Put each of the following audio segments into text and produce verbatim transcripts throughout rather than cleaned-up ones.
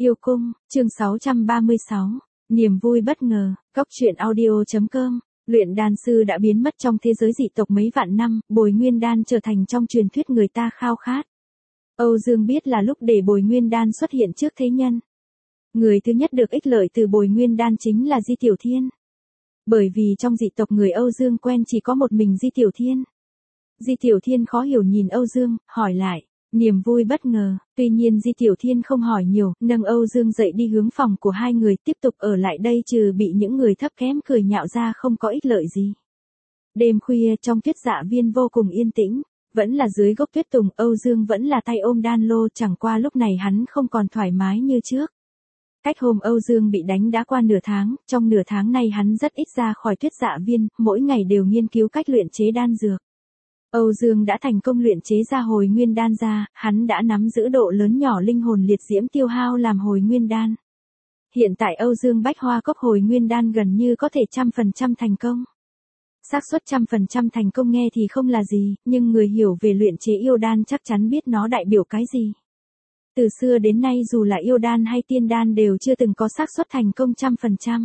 Yêu cung, chương sáu trăm ba mươi sáu, niềm vui bất ngờ, góc truyện audio.com, luyện đan sư đã biến mất trong thế giới dị tộc mấy vạn năm, Bồi Nguyên Đan trở thành trong truyền thuyết người ta khao khát. Âu Dương biết là lúc để Bồi Nguyên Đan xuất hiện trước thế nhân. Người thứ nhất được ích lợi từ Bồi Nguyên Đan chính là Di Tiểu Thiên. Bởi vì trong dị tộc người Âu Dương quen chỉ có một mình Di Tiểu Thiên. Di Tiểu Thiên khó hiểu nhìn Âu Dương, hỏi lại. Niềm vui bất ngờ, tuy nhiên Di Tiểu Thiên không hỏi nhiều, nâng Âu Dương dậy đi hướng phòng của hai người tiếp tục ở lại đây trừ bị những người thấp kém cười nhạo ra không có ích lợi gì. Đêm khuya trong tuyết dạ viên vô cùng yên tĩnh, vẫn là dưới gốc tuyết tùng Âu Dương vẫn là tay ôm đan lô chẳng qua lúc này hắn không còn thoải mái như trước. Cách hôm Âu Dương bị đánh đã qua nửa tháng, trong nửa tháng này hắn rất ít ra khỏi tuyết dạ viên, mỗi ngày đều nghiên cứu cách luyện chế đan dược. Âu Dương đã thành công luyện chế ra hồi nguyên đan ra, hắn đã nắm giữ độ lớn nhỏ linh hồn liệt diễm tiêu hao làm hồi nguyên đan. Hiện tại Âu Dương bách hoa cốc hồi nguyên đan gần như có thể trăm phần trăm thành công. Xác suất trăm phần trăm thành công nghe thì không là gì, nhưng người hiểu về luyện chế yêu đan chắc chắn biết nó đại biểu cái gì. Từ xưa đến nay dù là yêu đan hay tiên đan đều chưa từng có xác suất thành công trăm phần trăm.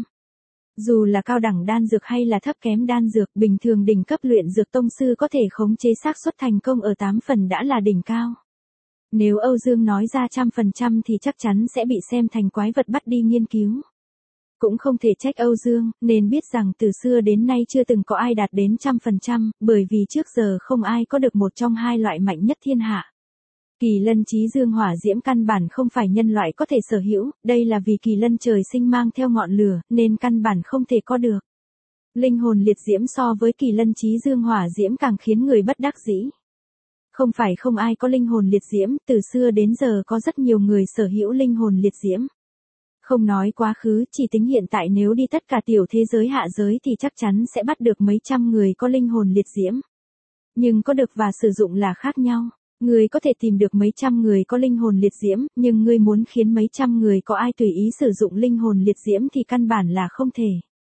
Dù là cao đẳng đan dược hay là thấp kém đan dược, bình thường đỉnh cấp luyện dược tông sư có thể khống chế xác suất thành công ở tám phần đã là đỉnh cao. Nếu Âu Dương nói ra trăm phần trăm thì chắc chắn sẽ bị xem thành quái vật bắt đi nghiên cứu. Cũng không thể trách Âu Dương, nên biết rằng từ xưa đến nay chưa từng có ai đạt đến trăm phần trăm, bởi vì trước giờ không ai có được một trong hai loại mạnh nhất thiên hạ. Kỳ lân chí dương hỏa diễm căn bản không phải nhân loại có thể sở hữu, đây là vì kỳ lân trời sinh mang theo ngọn lửa, nên căn bản không thể có được. Linh hồn liệt diễm so với kỳ lân chí dương hỏa diễm càng khiến người bất đắc dĩ. Không phải không ai có linh hồn liệt diễm, từ xưa đến giờ có rất nhiều người sở hữu linh hồn liệt diễm. Không nói quá khứ, chỉ tính hiện tại nếu đi tất cả tiểu thế giới hạ giới thì chắc chắn sẽ bắt được mấy trăm người có linh hồn liệt diễm. Nhưng có được và sử dụng là khác nhau. Người có thể tìm được mấy trăm người có linh hồn liệt diễm, nhưng ngươi muốn khiến mấy trăm người có ai tùy ý sử dụng linh hồn liệt diễm thì căn bản là không thể.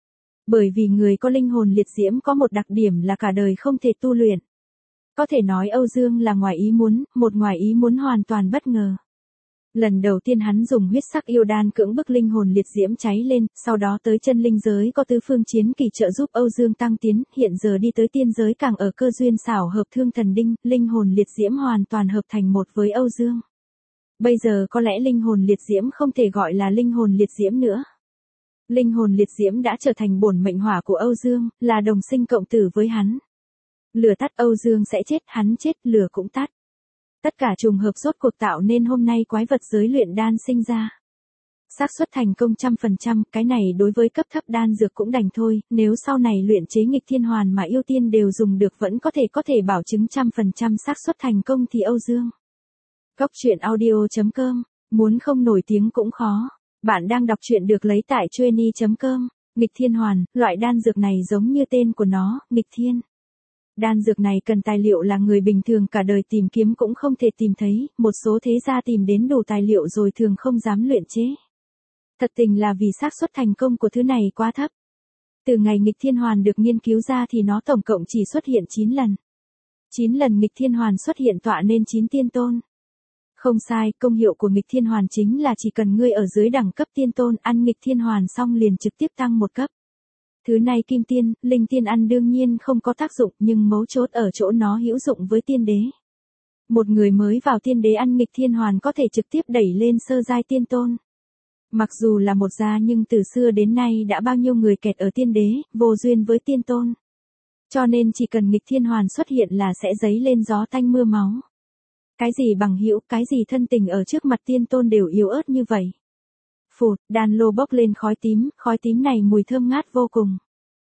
Bởi vì người có linh hồn liệt diễm có một đặc điểm là cả đời không thể tu luyện. Có thể nói Âu Dương là ngoài ý muốn, một ngoài ý muốn hoàn toàn bất ngờ. Lần đầu tiên hắn dùng huyết sắc yêu đan cưỡng bức linh hồn liệt diễm cháy lên, sau đó tới chân linh giới có tứ phương chiến kỳ trợ giúp Âu Dương tăng tiến, hiện giờ đi tới tiên giới càng ở cơ duyên xảo hợp thương thần đinh, linh hồn liệt diễm hoàn toàn hợp thành một với Âu Dương. Bây giờ có lẽ linh hồn liệt diễm không thể gọi là linh hồn liệt diễm nữa. Linh hồn liệt diễm đã trở thành bổn mệnh hỏa của Âu Dương, là đồng sinh cộng tử với hắn. Lửa tắt Âu Dương sẽ chết, hắn chết, lửa cũng tắt. Tất cả trùng hợp rốt cuộc tạo nên hôm nay quái vật giới luyện đan sinh ra. Xác suất thành công trăm phần trăm, cái này đối với cấp thấp đan dược cũng đành thôi, nếu sau này luyện chế nghịch thiên hoàn mà yêu tiên đều dùng được vẫn có thể có thể bảo chứng trăm phần trăm xác suất thành công thì Âu Dương. Góc truyện audio.com, muốn không nổi tiếng cũng khó. Bạn đang đọc truyện được lấy tại trueni chấm com, nghịch thiên hoàn, loại đan dược này giống như tên của nó, nghịch thiên. Đan dược này cần tài liệu là người bình thường cả đời tìm kiếm cũng không thể tìm thấy, một số thế gia tìm đến đủ tài liệu rồi thường không dám luyện chế. Thật tình là vì xác suất thành công của thứ này quá thấp. Từ ngày nghịch thiên hoàn được nghiên cứu ra thì nó tổng cộng chỉ xuất hiện chín lần. chín lần nghịch thiên hoàn xuất hiện tọa nên chín tiên tôn. Không sai, công hiệu của nghịch thiên hoàn chính là chỉ cần ngươi ở dưới đẳng cấp tiên tôn ăn nghịch thiên hoàn xong liền trực tiếp tăng một cấp. Thứ này kim tiên, linh tiên ăn đương nhiên không có tác dụng nhưng mấu chốt ở chỗ nó hữu dụng với tiên đế. Một người mới vào tiên đế ăn nghịch thiên hoàn có thể trực tiếp đẩy lên sơ giai tiên tôn. Mặc dù là một gia nhưng từ xưa đến nay đã bao nhiêu người kẹt ở tiên đế, vô duyên với tiên tôn. Cho nên chỉ cần nghịch thiên hoàn xuất hiện là sẽ dấy lên gió tanh mưa máu. Cái gì bằng hữu, cái gì thân tình ở trước mặt tiên tôn đều yếu ớt như vậy. Phụt, đan lô bốc lên khói tím, khói tím này mùi thơm ngát vô cùng.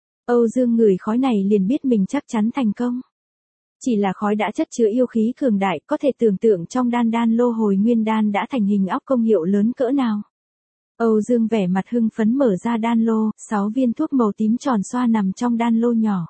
Âu Dương ngửi khói này liền biết mình chắc chắn thành công. Chỉ là khói đã chất chứa yêu khí cường đại, có thể tưởng tượng trong đan đan lô hồi nguyên đan đã thành hình óc công hiệu lớn cỡ nào. Âu Dương vẻ mặt hưng phấn mở ra đan lô, sáu viên thuốc màu tím tròn xoa nằm trong đan lô nhỏ.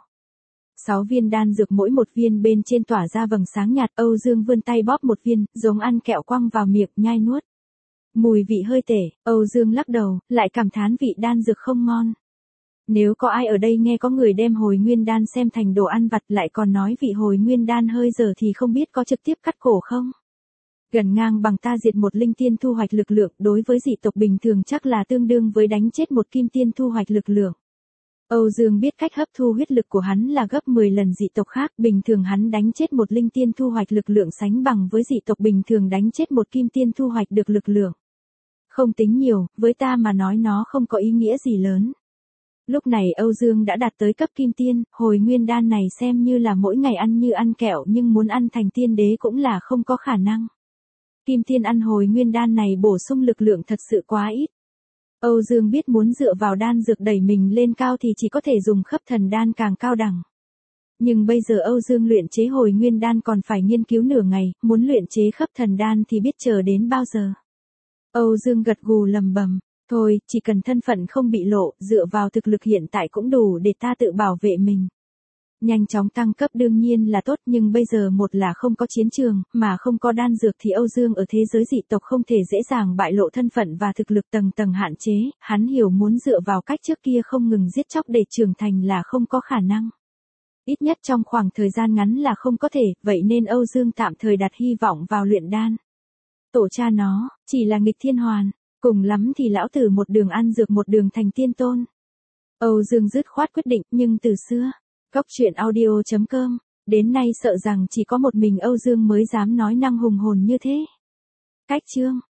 Sáu viên đan dược mỗi một viên bên trên tỏa ra vầng sáng nhạt, Âu Dương vươn tay bóp một viên, giống ăn kẹo quăng vào miệng, nhai nuốt. Mùi vị hơi tệ, Âu Dương lắc đầu, lại cảm thán vị đan dược không ngon. Nếu có ai ở đây nghe có người đem hồi nguyên đan xem thành đồ ăn vặt lại còn nói vị hồi nguyên đan hơi dở thì không biết có trực tiếp cắt cổ không? Gần ngang bằng ta diệt một linh tiên thu hoạch lực lượng, đối với dị tộc bình thường chắc là tương đương với đánh chết một kim tiên thu hoạch lực lượng. Âu Dương biết cách hấp thu huyết lực của hắn là gấp mười lần dị tộc khác, bình thường hắn đánh chết một linh tiên thu hoạch lực lượng sánh bằng với dị tộc bình thường đánh chết một kim tiên thu hoạch được lực lượng. Không tính nhiều, với ta mà nói nó không có ý nghĩa gì lớn. Lúc này Âu Dương đã đạt tới cấp kim tiên, hồi nguyên đan này xem như là mỗi ngày ăn như ăn kẹo nhưng muốn ăn thành tiên đế cũng là không có khả năng. Kim tiên ăn hồi nguyên đan này bổ sung lực lượng thật sự quá ít. Âu Dương biết muốn dựa vào đan dược đẩy mình lên cao thì chỉ có thể dùng khấp thần đan càng cao đẳng. Nhưng bây giờ Âu Dương luyện chế hồi nguyên đan còn phải nghiên cứu nửa ngày, muốn luyện chế khấp thần đan thì biết chờ đến bao giờ. Âu Dương gật gù lầm bầm, thôi, chỉ cần thân phận không bị lộ, dựa vào thực lực hiện tại cũng đủ để ta tự bảo vệ mình. Nhanh chóng tăng cấp đương nhiên là tốt nhưng bây giờ một là không có chiến trường, mà không có đan dược thì Âu Dương ở thế giới dị tộc không thể dễ dàng bại lộ thân phận và thực lực tầng tầng hạn chế, hắn hiểu muốn dựa vào cách trước kia không ngừng giết chóc để trưởng thành là không có khả năng. Ít nhất trong khoảng thời gian ngắn là không có thể, vậy nên Âu Dương tạm thời đặt hy vọng vào luyện đan. Tổ cha nó, chỉ là nghịch thiên hoàn, cùng lắm thì lão tử một đường ăn dược một đường thành tiên tôn. Âu Dương dứt khoát quyết định, nhưng từ xưa, Cốc truyện audio chấm com, đến nay sợ rằng chỉ có một mình Âu Dương mới dám nói năng hùng hồn như thế. Cách chương